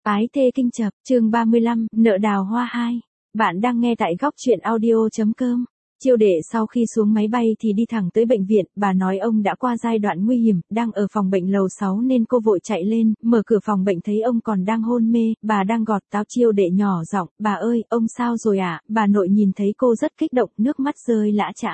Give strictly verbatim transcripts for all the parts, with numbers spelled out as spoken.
Ái thê kinh chập, chương ba mươi lăm, nợ đào hoa hai. Bạn đang nghe tại góc truyện audio.com. Chiêu đệ sau khi xuống máy bay thì đi thẳng tới bệnh viện, bà nói ông đã qua giai đoạn nguy hiểm, đang ở phòng bệnh lầu sáu nên cô vội chạy lên, mở cửa phòng bệnh thấy ông còn đang hôn mê, bà đang gọt táo. Chiêu đệ nhỏ giọng, bà ơi, ông sao rồi ạ? À? Bà nội nhìn thấy cô rất kích động, nước mắt rơi lã chã.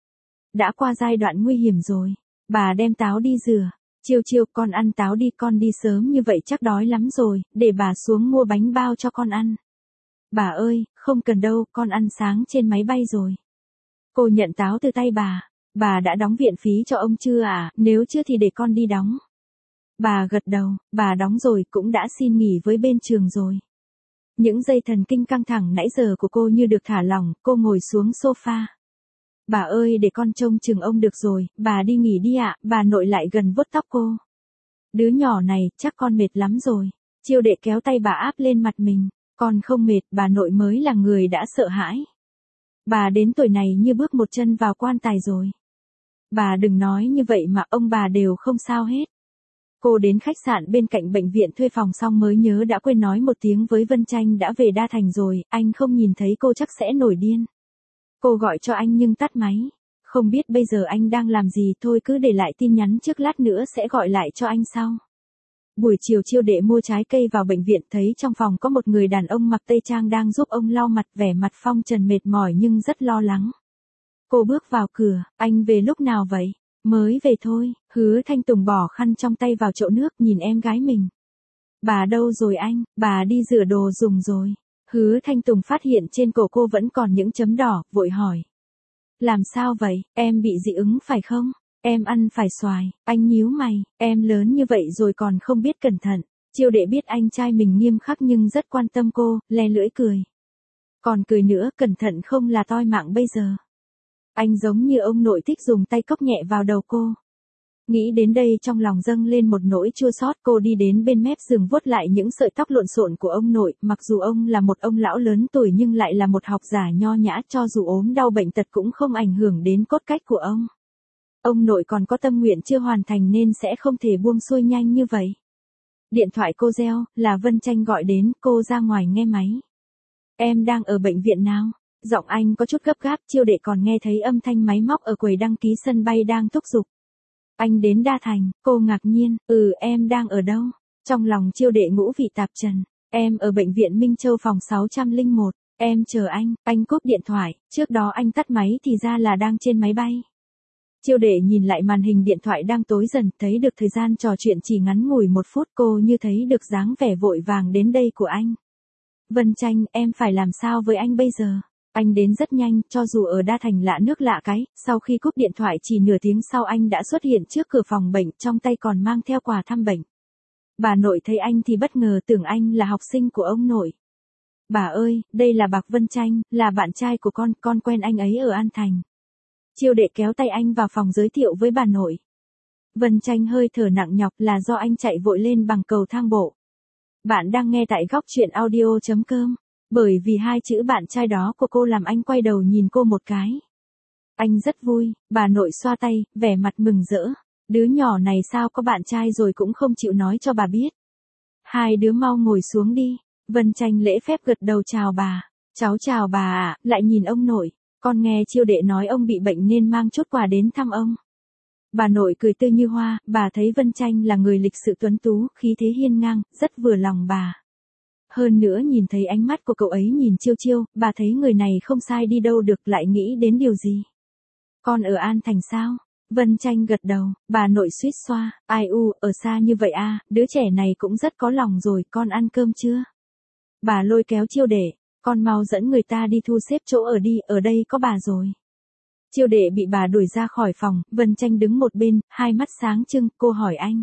Đã qua giai đoạn nguy hiểm rồi. Bà đem táo đi rửa. Chiêu chiêu, con ăn táo đi, con đi sớm như vậy chắc đói lắm rồi, để bà xuống mua bánh bao cho con ăn. Bà ơi, không cần đâu, con ăn sáng trên máy bay rồi. Cô nhận táo từ tay bà. Bà đã đóng viện phí cho ông chưa à? Nếu chưa thì để con đi đóng. Bà gật đầu, bà đóng rồi, cũng đã xin nghỉ với bên trường rồi. Những dây thần kinh căng thẳng nãy giờ của cô như được thả lỏng, cô ngồi xuống sofa. Bà ơi, để con trông chừng ông được rồi, bà đi nghỉ đi ạ. Bà nội lại gần vuốt tóc cô. Đứa nhỏ này, chắc con mệt lắm rồi. Chiêu đệ kéo tay bà áp lên mặt mình. Con không mệt, bà nội mới là người đã sợ hãi. Bà đến tuổi này như bước một chân vào quan tài rồi. Bà đừng nói như vậy mà, ông bà đều không sao hết. Cô đến khách sạn bên cạnh bệnh viện thuê phòng xong mới nhớ đã quên nói một tiếng với Vân Tranh đã về Đa Thành rồi, anh không nhìn thấy cô chắc sẽ nổi điên. Cô gọi cho anh nhưng tắt máy. Không biết bây giờ anh đang làm gì, thôi cứ để lại tin nhắn trước, lát nữa sẽ gọi lại cho anh sau. Buổi chiều chiêu đệ mua trái cây vào bệnh viện, thấy trong phòng có một người đàn ông mặc tây trang đang giúp ông lau mặt, vẻ mặt phong trần mệt mỏi nhưng rất lo lắng. Cô bước vào cửa, anh về lúc nào vậy? Mới về thôi. Hứa Thanh Tùng bỏ khăn trong tay vào chậu nước, nhìn em gái mình. Bà đâu rồi anh? Bà đi rửa đồ dùng rồi. Hứa Thanh Tùng phát hiện trên cổ cô vẫn còn những chấm đỏ, vội hỏi. Làm sao vậy, em bị dị ứng phải không? Em ăn phải xoài. Anh nhíu mày, em lớn như vậy rồi còn không biết cẩn thận. Chiêu đệ biết anh trai mình nghiêm khắc nhưng rất quan tâm cô, le lưỡi cười. Còn cười nữa, cẩn thận không là toi mạng bây giờ. Anh giống như ông nội thích dùng tay cốc nhẹ vào đầu cô. Nghĩ đến đây trong lòng dâng lên một nỗi chua xót. Cô đi đến bên mép giường vuốt lại những sợi tóc lộn xộn của ông nội, mặc dù ông là một ông lão lớn tuổi nhưng lại là một học giả nho nhã, cho dù ốm đau bệnh tật cũng không ảnh hưởng đến cốt cách của ông. Ông nội còn có tâm nguyện chưa hoàn thành nên sẽ không thể buông xuôi nhanh như vậy. Điện thoại cô reo, là Vân Tranh gọi đến, cô ra ngoài nghe máy. Em đang ở bệnh viện nào? Giọng anh có chút gấp gáp, chiêu đệ còn nghe thấy âm thanh máy móc ở quầy đăng ký sân bay đang thúc giục. Anh đến Đa Thành, cô ngạc nhiên, ừ em đang ở đâu? Trong lòng chiêu đệ ngũ vị tạp trần, em ở bệnh viện Minh Châu phòng sáu không một, em chờ anh, anh cúp điện thoại, trước đó anh tắt máy thì ra là đang trên máy bay. Chiêu đệ nhìn lại màn hình điện thoại đang tối dần, thấy được thời gian trò chuyện chỉ ngắn ngủi một phút, cô như thấy được dáng vẻ vội vàng đến đây của anh. Vân Tranh, em phải làm sao với anh bây giờ? Anh đến rất nhanh, cho dù ở Đa Thành lạ nước lạ cái, sau khi cúp điện thoại chỉ nửa tiếng sau anh đã xuất hiện trước cửa phòng bệnh, trong tay còn mang theo quà thăm bệnh. Bà nội thấy anh thì bất ngờ, tưởng anh là học sinh của ông nội. Bà ơi, đây là Bạc Vân Tranh, là bạn trai của con, con quen anh ấy ở An Thành. Chiêu đệ kéo tay anh vào phòng giới thiệu với bà nội. Vân Tranh hơi thở nặng nhọc, là do anh chạy vội lên bằng cầu thang bộ. Bạn đang nghe tại góc truyện audio.com. Bởi vì hai chữ bạn trai đó của cô làm anh quay đầu nhìn cô một cái. Anh rất vui, bà nội xoa tay, vẻ mặt mừng rỡ. Đứa nhỏ này sao có bạn trai rồi cũng không chịu nói cho bà biết. Hai đứa mau ngồi xuống đi. Vân Tranh lễ phép gật đầu chào bà. Cháu chào bà ạ, lại nhìn ông nội. Con nghe chiêu đệ nói ông bị bệnh nên mang chút quà đến thăm ông. Bà nội cười tươi như hoa, bà thấy Vân Tranh là người lịch sự tuấn tú, khí thế hiên ngang, rất vừa lòng bà. Hơn nữa nhìn thấy ánh mắt của cậu ấy nhìn chiêu chiêu, bà thấy người này không sai đi đâu được, lại nghĩ đến điều gì. Con ở An Thành sao? Vân Tranh gật đầu, bà nội suýt xoa, ai u, ở xa như vậy à, đứa trẻ này cũng rất có lòng rồi, con ăn cơm chưa? Bà lôi kéo chiêu đệ, con mau dẫn người ta đi thu xếp chỗ ở đi, ở đây có bà rồi. Chiêu đệ bị bà đuổi ra khỏi phòng, Vân Tranh đứng một bên, hai mắt sáng trưng, cô hỏi anh.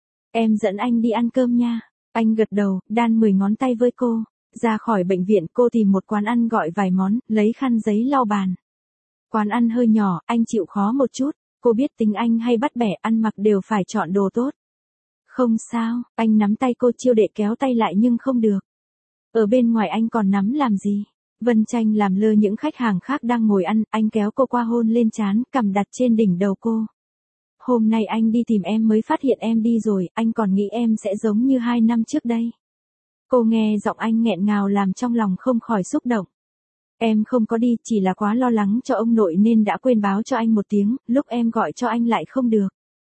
Em dẫn anh đi ăn cơm nha. Anh gật đầu, đan mười ngón tay với cô. Ra khỏi bệnh viện, cô tìm một quán ăn gọi vài món, lấy khăn giấy lau bàn. Quán ăn hơi nhỏ, anh chịu khó một chút. Cô biết tính anh hay bắt bẻ, ăn mặc đều phải chọn đồ tốt. Không sao, anh nắm tay cô, chiêu đệ kéo tay lại nhưng không được. Ở bên ngoài anh còn nắm làm gì? Vân Tranh làm lơ những khách hàng khác đang ngồi ăn, anh kéo cô qua hôn lên trán, cằm đặt trên đỉnh đầu cô. Hôm nay anh đi tìm em mới phát hiện em đi rồi, anh còn nghĩ em sẽ giống như hai năm trước đây. Cô nghe giọng anh nghẹn ngào làm trong lòng không khỏi xúc động. Em không có đi, chỉ là quá lo lắng cho ông nội nên đã quên báo cho anh một tiếng, lúc em gọi cho anh lại không được.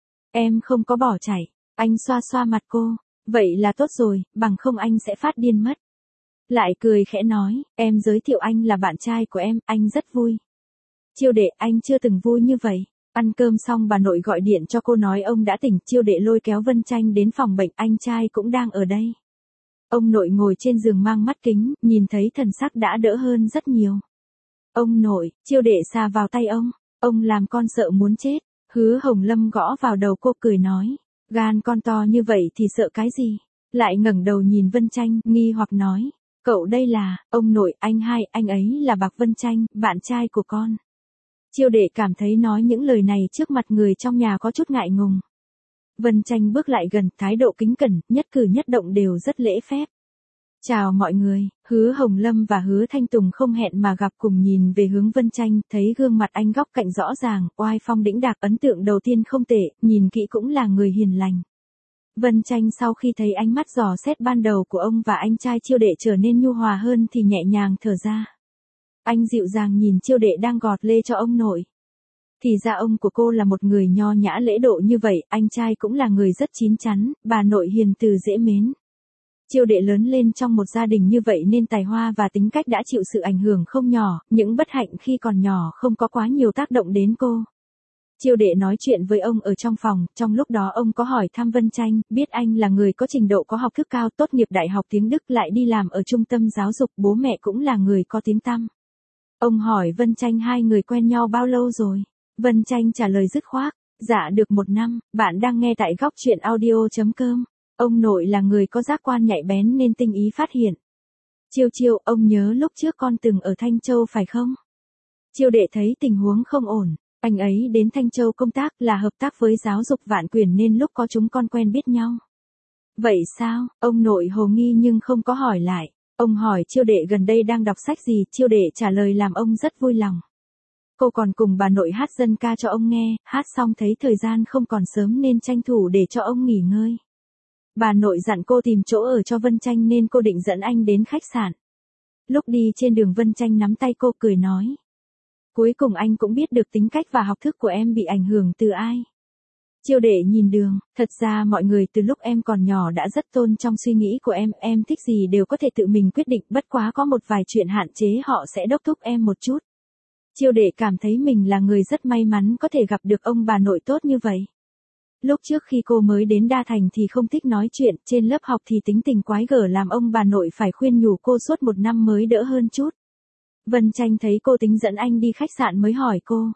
Em không có bỏ chạy. Anh xoa xoa mặt cô. Vậy là tốt rồi, bằng không anh sẽ phát điên mất. Lại cười khẽ nói, em giới thiệu anh là bạn trai của em, anh rất vui. Chiêu đệ, anh chưa từng vui như vậy. Ăn cơm xong bà nội gọi điện cho cô nói ông đã tỉnh, Chiêu đệ lôi kéo Vân Tranh đến phòng bệnh, anh trai cũng đang ở đây. Ông nội ngồi trên giường mang mắt kính, nhìn thấy thần sắc đã đỡ hơn rất nhiều. Ông nội, Chiêu đệ xà vào tay ông, ông làm con sợ muốn chết. Hứa Hồng Lâm gõ vào đầu cô cười nói, gan con to như vậy thì sợ cái gì? Lại ngẩng đầu nhìn Vân Tranh, nghi hoặc nói, cậu đây là, ông nội, anh hai, anh ấy là Bạc Vân Tranh, bạn trai của con. Chiêu đệ cảm thấy nói những lời này trước mặt người trong nhà có chút ngại ngùng. Vân Tranh bước lại gần, thái độ kính cẩn, nhất cử nhất động đều rất lễ phép. Chào mọi người, Hứa Hồng Lâm và Hứa Thanh Tùng không hẹn mà gặp cùng nhìn về hướng Vân Tranh, thấy gương mặt anh góc cạnh rõ ràng, oai phong đĩnh đạc, ấn tượng đầu tiên không tệ, nhìn kỹ cũng là người hiền lành. Vân Tranh sau khi thấy ánh mắt dò xét ban đầu của ông và anh trai Chiêu đệ trở nên nhu hòa hơn thì nhẹ nhàng thở ra. Anh dịu dàng nhìn Chiêu đệ đang gọt lê cho ông nội. Thì ra ông của cô là một người nho nhã lễ độ như vậy, anh trai cũng là người rất chín chắn, bà nội hiền từ dễ mến. Chiêu đệ lớn lên trong một gia đình như vậy nên tài hoa và tính cách đã chịu sự ảnh hưởng không nhỏ, những bất hạnh khi còn nhỏ không có quá nhiều tác động đến cô. Chiêu đệ nói chuyện với ông ở trong phòng, trong lúc đó ông có hỏi thăm Vân Tranh, biết anh là người có trình độ có học thức cao, tốt nghiệp đại học tiếng Đức lại đi làm ở trung tâm giáo dục, bố mẹ cũng là người có tiếng tăm. Ông hỏi Vân Tranh hai người quen nhau bao lâu rồi? Vân Tranh trả lời dứt khoát, dạ được một năm, bạn đang nghe tại góc truyện audio chấm com. Ông nội là người có giác quan nhạy bén nên tinh ý phát hiện. Chiêu chiêu, ông nhớ lúc trước con từng ở Thanh Châu phải không? Chiêu đệ thấy tình huống không ổn, anh ấy đến Thanh Châu công tác là hợp tác với giáo dục Vạn Quyền nên lúc có chúng con quen biết nhau. Vậy sao? Ông nội hồ nghi nhưng không có hỏi lại. Ông hỏi Chiêu đệ gần đây đang đọc sách gì, Chiêu đệ trả lời làm ông rất vui lòng. Cô còn cùng bà nội hát dân ca cho ông nghe, hát xong thấy thời gian không còn sớm nên tranh thủ để cho ông nghỉ ngơi. Bà nội dặn cô tìm chỗ ở cho Vân Tranh nên cô định dẫn anh đến khách sạn. Lúc đi trên đường Vân Tranh nắm tay cô cười nói. Cuối cùng anh cũng biết được tính cách và học thức của em bị ảnh hưởng từ ai. Chiêu đệ nhìn đường, thật ra mọi người từ lúc em còn nhỏ đã rất tôn trong suy nghĩ của em, em thích gì đều có thể tự mình quyết định, bất quá có một vài chuyện hạn chế họ sẽ đốc thúc em một chút. Chiêu đệ cảm thấy mình là người rất may mắn có thể gặp được ông bà nội tốt như vậy. Lúc trước khi cô mới đến Đa Thành thì không thích nói chuyện, trên lớp học thì tính tình quái gở làm ông bà nội phải khuyên nhủ cô suốt một năm mới đỡ hơn chút. Vân Tranh thấy cô tính dẫn anh đi khách sạn mới hỏi cô.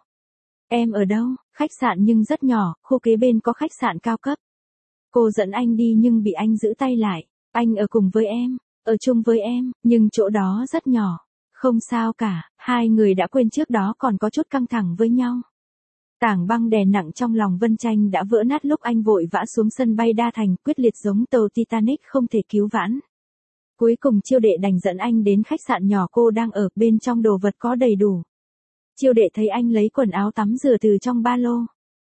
Em ở đâu? Khách sạn nhưng rất nhỏ, khu kế bên có khách sạn cao cấp. Cô dẫn anh đi nhưng bị anh giữ tay lại. Anh ở cùng với em, ở chung với em, nhưng chỗ đó rất nhỏ. Không sao cả, hai người đã quên trước đó còn có chút căng thẳng với nhau. Tảng băng đè nặng trong lòng Vân Tranh đã vỡ nát lúc anh vội vã xuống sân bay Đa Thành, quyết liệt giống tàu Titanic không thể cứu vãn. Cuối cùng Chiêu đệ đành dẫn anh đến khách sạn nhỏ cô đang ở, bên trong đồ vật có đầy đủ. Chiêu đệ thấy anh lấy quần áo tắm rửa từ trong ba lô.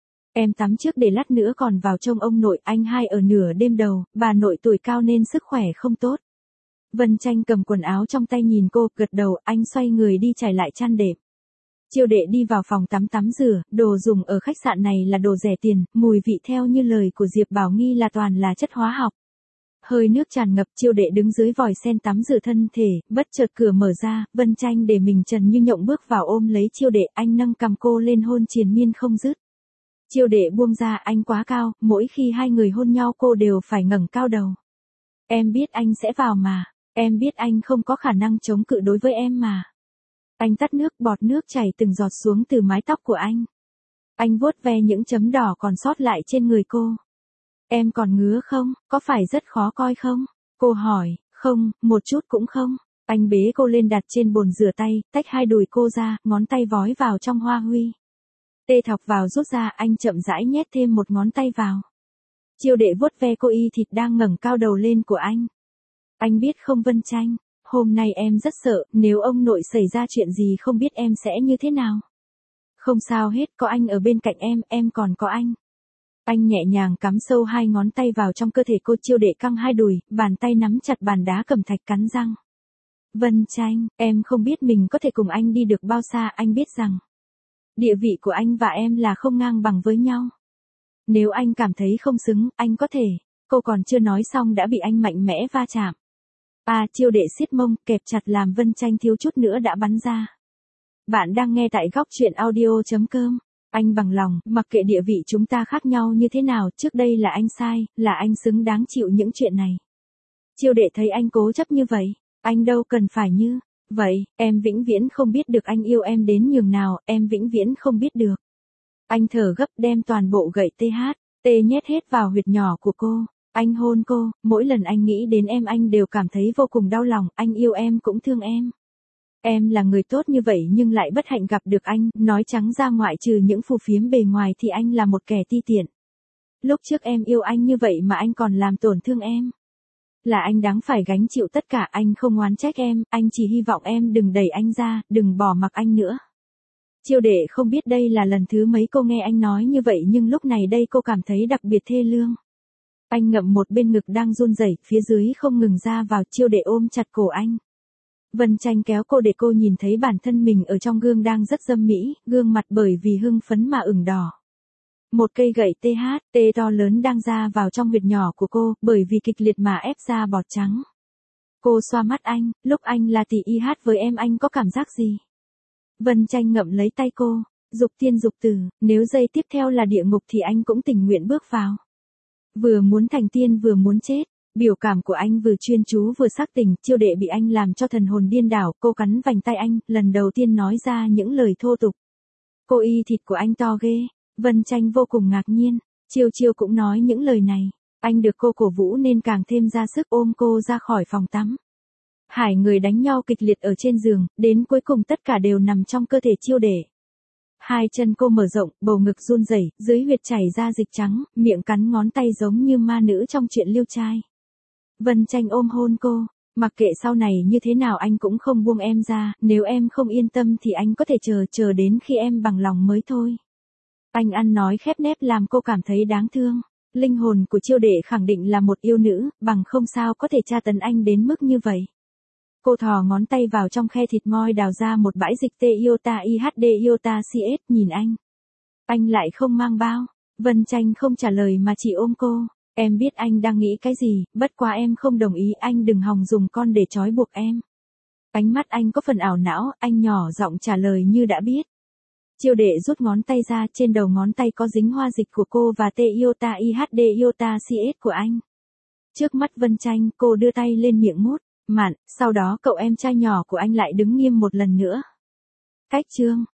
Em tắm trước để lát nữa còn vào trông ông nội, anh hai ở nửa đêm đầu, bà nội tuổi cao nên sức khỏe không tốt. Vân Tranh cầm quần áo trong tay nhìn cô, gật đầu, anh xoay người đi trải lại chăn đệm. Chiêu đệ đi vào phòng tắm tắm rửa, đồ dùng ở khách sạn này là đồ rẻ tiền, mùi vị theo như lời của Diệp Bảo Nghi là toàn là chất hóa học. Hơi nước tràn ngập, Chiêu đệ đứng dưới vòi sen tắm rửa thân thể, bất chợt cửa mở ra, Vân Tranh để mình trần như nhộng bước vào ôm lấy Chiêu đệ, anh nâng cầm cô lên hôn triền miên không dứt. Chiêu đệ buông ra, anh quá cao, mỗi khi hai người hôn nhau cô đều phải ngẩng cao đầu. Em biết anh sẽ vào mà, em biết anh không có khả năng chống cự đối với em mà. Anh tắt nước, bọt nước chảy từng giọt xuống từ mái tóc của anh. Anh vuốt ve những chấm đỏ còn sót lại trên người cô. Em còn ngứa không, có phải rất khó coi không? Cô hỏi, không, một chút cũng không. Anh bế cô lên đặt trên bồn rửa tay, tách hai đùi cô ra, ngón tay vói vào trong hoa huy. Tê thọc vào rút ra, anh chậm rãi nhét thêm một ngón tay vào. Chiêu đệ vuốt ve cô y thịt đang ngẩng cao đầu lên của anh. Anh biết không Vân Tranh, hôm nay em rất sợ, nếu ông nội xảy ra chuyện gì không biết em sẽ như thế nào. Không sao hết, có anh ở bên cạnh em, em còn có anh. Anh nhẹ nhàng cắm sâu hai ngón tay vào trong cơ thể cô, Chiêu Đệ căng hai đùi, bàn tay nắm chặt bàn đá cẩm thạch cắn răng. Vân Tranh, em không biết mình có thể cùng anh đi được bao xa, anh biết rằng địa vị của anh và em là không ngang bằng với nhau. Nếu anh cảm thấy không xứng, anh có thể. Cô còn chưa nói xong đã bị anh mạnh mẽ va chạm. À, Chiêu Đệ siết mông, kẹp chặt làm Vân Tranh thiếu chút nữa đã bắn ra. Bạn đang nghe tại góc truyện audio.com. Anh bằng lòng, mặc kệ địa vị chúng ta khác nhau như thế nào, trước đây là anh sai, là anh xứng đáng chịu những chuyện này. Chiêu Đệ thấy anh cố chấp như vậy, anh đâu cần phải như vậy, em vĩnh viễn không biết được anh yêu em đến nhường nào, em vĩnh viễn không biết được. Anh thở gấp đem toàn bộ gậy tê hát, tê nhét hết vào huyệt nhỏ của cô. Anh hôn cô, mỗi lần anh nghĩ đến em anh đều cảm thấy vô cùng đau lòng, anh yêu em cũng thương em. Em là người tốt như vậy nhưng lại bất hạnh gặp được anh, nói trắng ra ngoại trừ những phù phiếm bề ngoài thì anh là một kẻ ti tiện. Lúc trước em yêu anh như vậy mà anh còn làm tổn thương em. Là anh đáng phải gánh chịu tất cả, anh không oán trách em, anh chỉ hy vọng em đừng đẩy anh ra, đừng bỏ mặc anh nữa. Chiêu Đệ không biết đây là lần thứ mấy cô nghe anh nói như vậy nhưng lúc này đây cô cảm thấy đặc biệt thê lương. Anh ngậm một bên ngực đang run rẩy, phía dưới không ngừng ra vào, Chiêu Đệ ôm chặt cổ anh. Vân Tranh kéo cô để cô nhìn thấy bản thân mình ở trong gương đang rất dâm mỹ, gương mặt bởi vì hưng phấn mà ửng đỏ. Một cây gậy tê hát, tê to lớn đang ra vào trong huyệt nhỏ của cô, bởi vì kịch liệt mà ép ra bọt trắng. Cô xoa mắt anh, lúc anh là tỷ y hát với em anh có cảm giác gì? Vân Tranh ngậm lấy tay cô, dục tiên dục tử, nếu giây tiếp theo là địa ngục thì anh cũng tình nguyện bước vào. Vừa muốn thành tiên vừa muốn chết, biểu cảm của anh vừa chuyên chú vừa sắc tình, Chiêu Đệ bị anh làm cho thần hồn điên đảo, cô cắn vành tay anh, lần đầu tiên nói ra những lời thô tục. Cô y thịt của anh to ghê, Vân Tranh vô cùng ngạc nhiên, Chiêu Chiêu cũng nói những lời này, anh được cô cổ vũ nên càng thêm ra sức ôm cô ra khỏi phòng tắm. Hai người đánh nhau kịch liệt ở trên giường, đến cuối cùng tất cả đều nằm trong cơ thể Chiêu Đệ. Hai chân cô mở rộng, bầu ngực run rẩy, dưới huyệt chảy ra dịch trắng, miệng cắn ngón tay giống như ma nữ trong chuyện liêu trai. Vân Tranh ôm hôn cô, mặc kệ sau này như thế nào anh cũng không buông em ra, nếu em không yên tâm thì anh có thể chờ chờ đến khi em bằng lòng mới thôi. Anh ăn nói khép nép làm cô cảm thấy đáng thương. Linh hồn của Chiêu Đệ khẳng định là một yêu nữ, bằng không sao có thể tra tấn anh đến mức như vậy. Cô thò ngón tay vào trong khe thịt môi đào ra một bãi dịch tê iota i hát đê iota xê ét, nhìn anh. Anh lại không mang bao. Vân Tranh không trả lời mà chỉ ôm cô. Em biết anh đang nghĩ cái gì, bất quá em không đồng ý, anh đừng hòng dùng con để trói buộc em. Ánh mắt anh có phần ảo não, anh nhỏ giọng trả lời như đã biết. Chiêu Đệ rút ngón tay ra, trên đầu ngón tay có dính hoa dịch của cô và tê iota i hát đê iota xê ét của anh. Trước mắt Vân Tranh, cô đưa tay lên miệng mút, mạn, sau đó cậu em trai nhỏ của anh lại đứng nghiêm một lần nữa. Cách chương